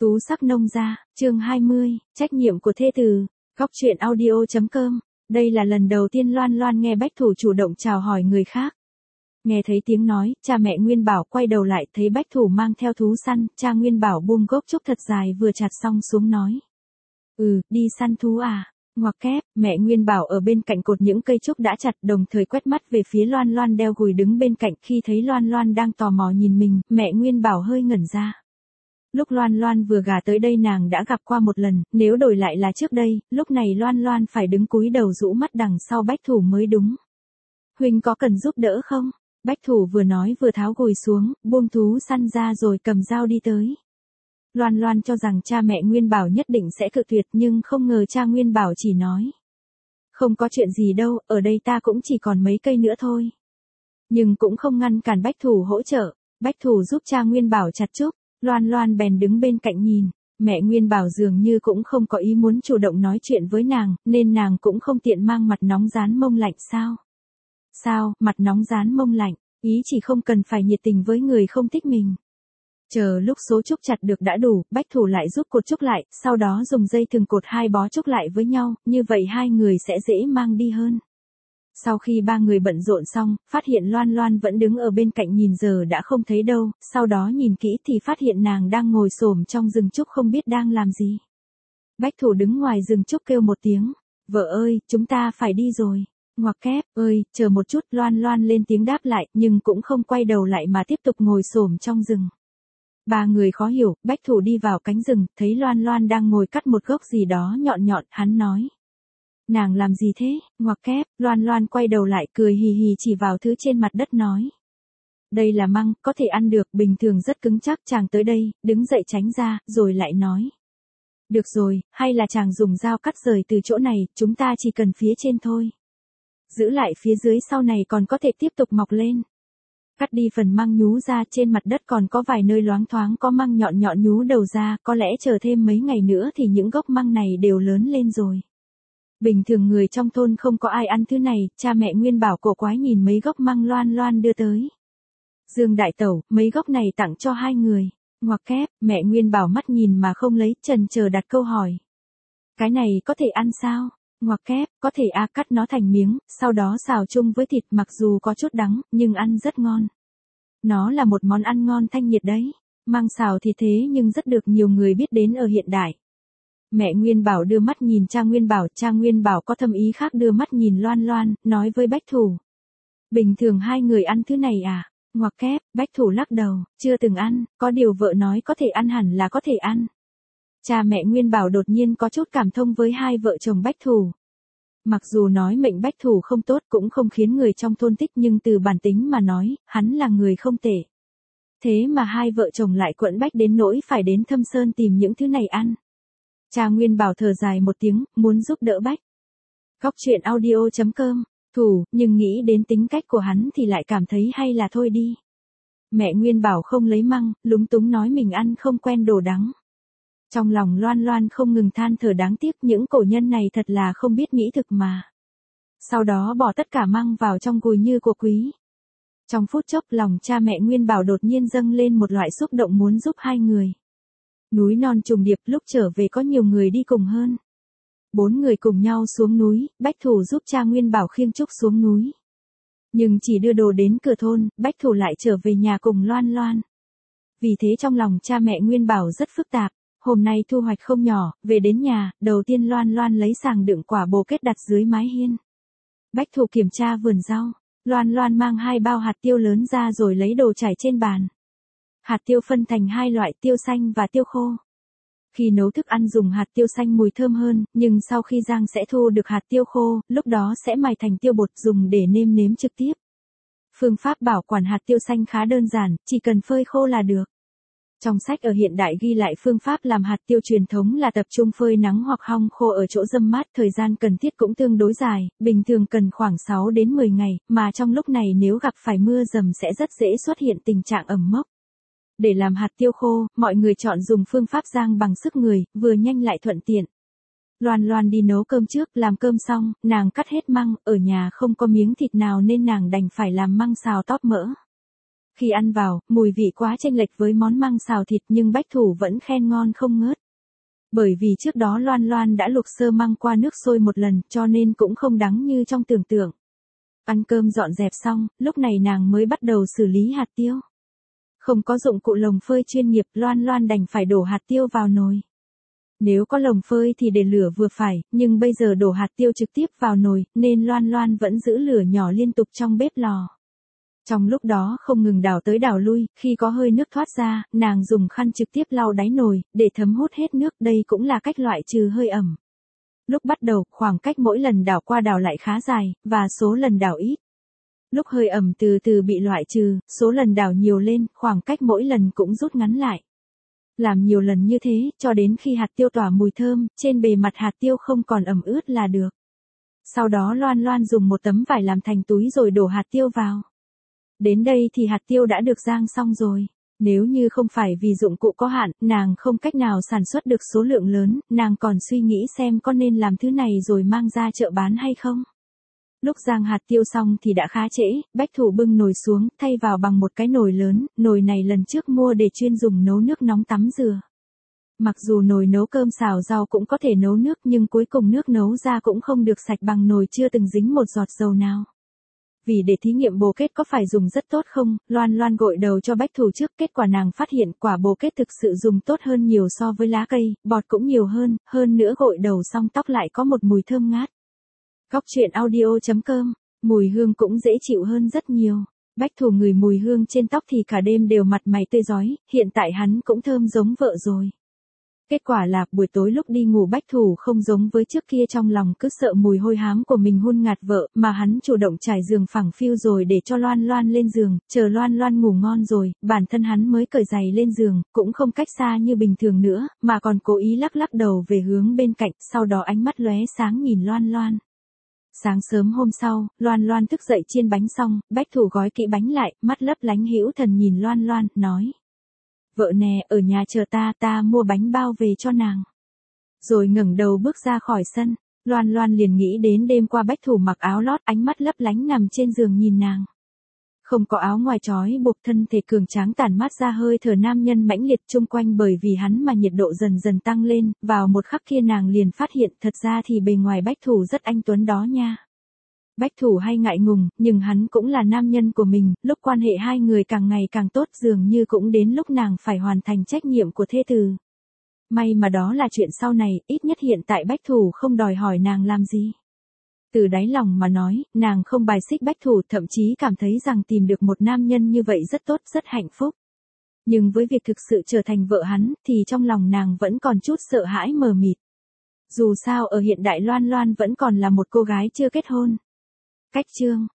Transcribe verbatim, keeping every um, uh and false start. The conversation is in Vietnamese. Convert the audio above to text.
Tú sắc nông gia, chương hai mươi, trách nhiệm của thê tử. Góc truyện audio.com. Đây là lần đầu tiên Loan Loan nghe Bách Thủ chủ động chào hỏi người khác. Nghe thấy tiếng nói, cha mẹ Nguyên Bảo quay đầu lại thấy Bách Thủ mang theo thú săn, cha Nguyên Bảo buông gốc trúc thật dài vừa chặt xong xuống nói. Ừ, đi săn thú à? Ngoặc kép, mẹ Nguyên Bảo ở bên cạnh cột những cây trúc đã chặt đồng thời quét mắt về phía Loan Loan đeo gùi đứng bên cạnh khi thấy Loan Loan đang tò mò nhìn mình, mẹ Nguyên Bảo hơi ngẩn ra. Lúc Loan Loan vừa gả tới đây nàng đã gặp qua một lần, nếu đổi lại là trước đây, lúc này Loan Loan phải đứng cúi đầu rũ mắt đằng sau Bách Thủ mới đúng. Huynh có cần giúp đỡ không? Bách Thủ vừa nói vừa tháo gùi xuống, buông thú săn ra rồi cầm dao đi tới. Loan Loan cho rằng cha mẹ Nguyên Bảo nhất định sẽ cự tuyệt nhưng không ngờ cha Nguyên Bảo chỉ nói. Không có chuyện gì đâu, ở đây ta cũng chỉ còn mấy cây nữa thôi. Nhưng cũng không ngăn cản Bách Thủ hỗ trợ, Bách Thủ giúp cha Nguyên Bảo chặt trúc. Loan Loan bèn đứng bên cạnh nhìn, mẹ Nguyên Bảo dường như cũng không có ý muốn chủ động nói chuyện với nàng, nên nàng cũng không tiện mang mặt nóng rán mông lạnh sao. Sao, mặt nóng rán mông lạnh, ý chỉ không cần phải nhiệt tình với người không thích mình. Chờ lúc số trúc chặt được đã đủ, Bách Thủ lại rút cột trúc lại, sau đó dùng dây thừng cột hai bó trúc lại với nhau, như vậy hai người sẽ dễ mang đi hơn. Sau khi ba người bận rộn xong, phát hiện Loan Loan vẫn đứng ở bên cạnh nhìn giờ đã không thấy đâu, sau đó nhìn kỹ thì phát hiện nàng đang ngồi xổm trong rừng trúc không biết đang làm gì. Bách Thủ đứng ngoài rừng trúc kêu một tiếng, vợ ơi, chúng ta phải đi rồi. Ngoặc kép, ơi, chờ một chút, Loan Loan lên tiếng đáp lại, nhưng cũng không quay đầu lại mà tiếp tục ngồi xổm trong rừng. Ba người khó hiểu, Bách Thủ đi vào cánh rừng, thấy Loan Loan đang ngồi cắt một gốc gì đó nhọn nhọn, hắn nói. Nàng làm gì thế? Ngoặc kép, Loan Loan quay đầu lại cười hì hì chỉ vào thứ trên mặt đất nói. Đây là măng, có thể ăn được, bình thường rất cứng chắc, chàng tới đây, đứng dậy tránh ra, rồi lại nói. Được rồi, hay là chàng dùng dao cắt rời từ chỗ này, chúng ta chỉ cần phía trên thôi. Giữ lại phía dưới sau này còn có thể tiếp tục mọc lên. Cắt đi phần măng nhú ra, trên mặt đất còn có vài nơi loáng thoáng có măng nhọn nhọn nhú đầu ra, có lẽ chờ thêm mấy ngày nữa thì những gốc măng này đều lớn lên rồi. Bình thường người trong thôn không có ai ăn thứ này, cha mẹ Nguyên Bảo cổ quái nhìn mấy gốc măng Loan Loan đưa tới. Dương đại tẩu, mấy gốc này tặng cho hai người. Ngoặc kép, mẹ Nguyên Bảo mắt nhìn mà không lấy, chần chờ đặt câu hỏi. Cái này có thể ăn sao? Ngoặc kép, có thể a cắt nó thành miếng, sau đó xào chung với thịt mặc dù có chút đắng, nhưng ăn rất ngon. Nó là một món ăn ngon thanh nhiệt đấy. Măng xào thì thế nhưng rất được nhiều người biết đến ở hiện đại. Mẹ Nguyên Bảo đưa mắt nhìn cha Nguyên Bảo, cha Nguyên Bảo có thâm ý khác đưa mắt nhìn Loan Loan, nói với Bách Thủ. Bình thường hai người ăn thứ này à? Ngoặc kép, Bách Thủ lắc đầu, chưa từng ăn, có điều vợ nói có thể ăn hẳn là có thể ăn. Cha mẹ Nguyên Bảo đột nhiên có chút cảm thông với hai vợ chồng Bách Thủ. Mặc dù nói mệnh Bách Thủ không tốt cũng không khiến người trong thôn thích nhưng từ bản tính mà nói, hắn là người không tệ. Thế mà hai vợ chồng lại quẫn bách đến nỗi phải đến Thâm Sơn tìm những thứ này ăn. Cha Nguyên Bảo thở dài một tiếng, muốn giúp đỡ Bách. Góc truyện audio.com, Thủ, nhưng nghĩ đến tính cách của hắn thì lại cảm thấy hay là thôi đi. Mẹ Nguyên Bảo không lấy măng, lúng túng nói mình ăn không quen đồ đắng. Trong lòng Loan Loan không ngừng than thở đáng tiếc những cổ nhân này thật là không biết mỹ thực mà. Sau đó bỏ tất cả măng vào trong gùi như của quý. Trong phút chốc lòng cha mẹ Nguyên Bảo đột nhiên dâng lên một loại xúc động muốn giúp hai người. Núi non trùng điệp lúc trở về có nhiều người đi cùng hơn. Bốn người cùng nhau xuống núi, Bách Thủ giúp cha Nguyên Bảo khiêng trúc xuống núi. Nhưng chỉ đưa đồ đến cửa thôn, Bách Thủ lại trở về nhà cùng Loan Loan. Vì thế trong lòng cha mẹ Nguyên Bảo rất phức tạp. Hôm nay thu hoạch không nhỏ, về đến nhà, đầu tiên Loan Loan lấy sàng đựng quả bồ kết đặt dưới mái hiên. Bách Thủ kiểm tra vườn rau, Loan Loan mang hai bao hạt tiêu lớn ra rồi lấy đồ trải trên bàn. Hạt tiêu phân thành hai loại, tiêu xanh và tiêu khô. Khi nấu thức ăn dùng hạt tiêu xanh mùi thơm hơn, nhưng sau khi rang sẽ thu được hạt tiêu khô, lúc đó sẽ mài thành tiêu bột dùng để nêm nếm trực tiếp. Phương pháp bảo quản hạt tiêu xanh khá đơn giản, chỉ cần phơi khô là được. Trong sách ở hiện đại ghi lại phương pháp làm hạt tiêu truyền thống là tập trung phơi nắng hoặc hong khô ở chỗ râm mát, thời gian cần thiết cũng tương đối dài, bình thường cần khoảng sáu đến mười ngày, mà trong lúc này nếu gặp phải mưa dầm sẽ rất dễ xuất hiện tình trạng ẩm mốc. Để làm hạt tiêu khô, mọi người chọn dùng phương pháp rang bằng sức người, vừa nhanh lại thuận tiện. Loan Loan đi nấu cơm trước, làm cơm xong, nàng cắt hết măng, ở nhà không có miếng thịt nào nên nàng đành phải làm măng xào tóp mỡ. Khi ăn vào, mùi vị quá chênh lệch với món măng xào thịt nhưng Bách Thủ vẫn khen ngon không ngớt. Bởi vì trước đó Loan Loan đã luộc sơ măng qua nước sôi một lần cho nên cũng không đắng như trong tưởng tượng. Ăn cơm dọn dẹp xong, lúc này nàng mới bắt đầu xử lý hạt tiêu. Không có dụng cụ lồng phơi chuyên nghiệp, Loan Loan đành phải đổ hạt tiêu vào nồi. Nếu có lồng phơi thì để lửa vừa phải, nhưng bây giờ đổ hạt tiêu trực tiếp vào nồi, nên Loan Loan vẫn giữ lửa nhỏ liên tục trong bếp lò. Trong lúc đó không ngừng đảo tới đảo lui, khi có hơi nước thoát ra, nàng dùng khăn trực tiếp lau đáy nồi, để thấm hút hết nước, đây cũng là cách loại trừ hơi ẩm. Lúc bắt đầu, khoảng cách mỗi lần đảo qua đảo lại khá dài, và số lần đảo ít. Lúc hơi ẩm từ từ bị loại trừ, số lần đảo nhiều lên, khoảng cách mỗi lần cũng rút ngắn lại. Làm nhiều lần như thế, cho đến khi hạt tiêu tỏa mùi thơm, trên bề mặt hạt tiêu không còn ẩm ướt là được. Sau đó Loan Loan dùng một tấm vải làm thành túi rồi đổ hạt tiêu vào. Đến đây thì hạt tiêu đã được rang xong rồi. Nếu như không phải vì dụng cụ có hạn, nàng không cách nào sản xuất được số lượng lớn, nàng còn suy nghĩ xem có nên làm thứ này rồi mang ra chợ bán hay không. Lúc rang hạt tiêu xong thì đã khá trễ, Bách Thủ bưng nồi xuống, thay vào bằng một cái nồi lớn, nồi này lần trước mua để chuyên dùng nấu nước nóng tắm dừa. Mặc dù nồi nấu cơm xào rau cũng có thể nấu nước nhưng cuối cùng nước nấu ra cũng không được sạch bằng nồi chưa từng dính một giọt dầu nào. Vì để thí nghiệm bồ kết có phải dùng rất tốt không, Loan Loan gội đầu cho Bách Thủ trước, kết quả nàng phát hiện quả bồ kết thực sự dùng tốt hơn nhiều so với lá cây, bọt cũng nhiều hơn, hơn nữa gội đầu xong tóc lại có một mùi thơm ngát. Góc truyện audio chấm com, mùi hương cũng dễ chịu hơn rất nhiều. Bách Thủ ngửi mùi hương trên tóc thì cả đêm đều mặt mày tươi rói, hiện tại hắn cũng thơm giống vợ rồi. Kết quả là, buổi tối lúc đi ngủ Bách Thủ không giống với trước kia trong lòng cứ sợ mùi hôi hám của mình hun ngạt vợ, mà hắn chủ động trải giường phẳng phiu rồi để cho Loan Loan lên giường, chờ Loan Loan ngủ ngon rồi, bản thân hắn mới cởi giày lên giường, cũng không cách xa như bình thường nữa, mà còn cố ý lắc lắc đầu về hướng bên cạnh, sau đó ánh mắt lóe sáng nhìn Loan Loan. Sáng sớm hôm sau, Loan Loan thức dậy chiên bánh xong, Bách Thủ gói kỹ bánh lại, mắt lấp lánh hữu thần nhìn Loan Loan, nói. Vợ nè, ở nhà chờ ta, ta mua bánh bao về cho nàng. Rồi ngẩng đầu bước ra khỏi sân, Loan Loan liền nghĩ đến đêm qua Bách Thủ mặc áo lót, ánh mắt lấp lánh nằm trên giường nhìn nàng. Không có áo ngoài trói buộc, thân thể cường tráng tản mát ra hơi thở nam nhân mãnh liệt chung quanh, bởi vì hắn mà nhiệt độ dần dần tăng lên, vào một khắc kia nàng liền phát hiện thật ra thì bề ngoài Bách Thủ rất anh tuấn đó nha. Bách Thủ hay ngại ngùng, nhưng hắn cũng là nam nhân của mình, lúc quan hệ hai người càng ngày càng tốt dường như cũng đến lúc nàng phải hoàn thành trách nhiệm của thê tử. May mà đó là chuyện sau này, ít nhất hiện tại Bách Thủ không đòi hỏi nàng làm gì. Từ đáy lòng mà nói, nàng không bài xích Bách Thủ, thậm chí cảm thấy rằng tìm được một nam nhân như vậy rất tốt, rất hạnh phúc. Nhưng với việc thực sự trở thành vợ hắn, thì trong lòng nàng vẫn còn chút sợ hãi mờ mịt. Dù sao ở hiện đại Loan Loan vẫn còn là một cô gái chưa kết hôn. Cách chương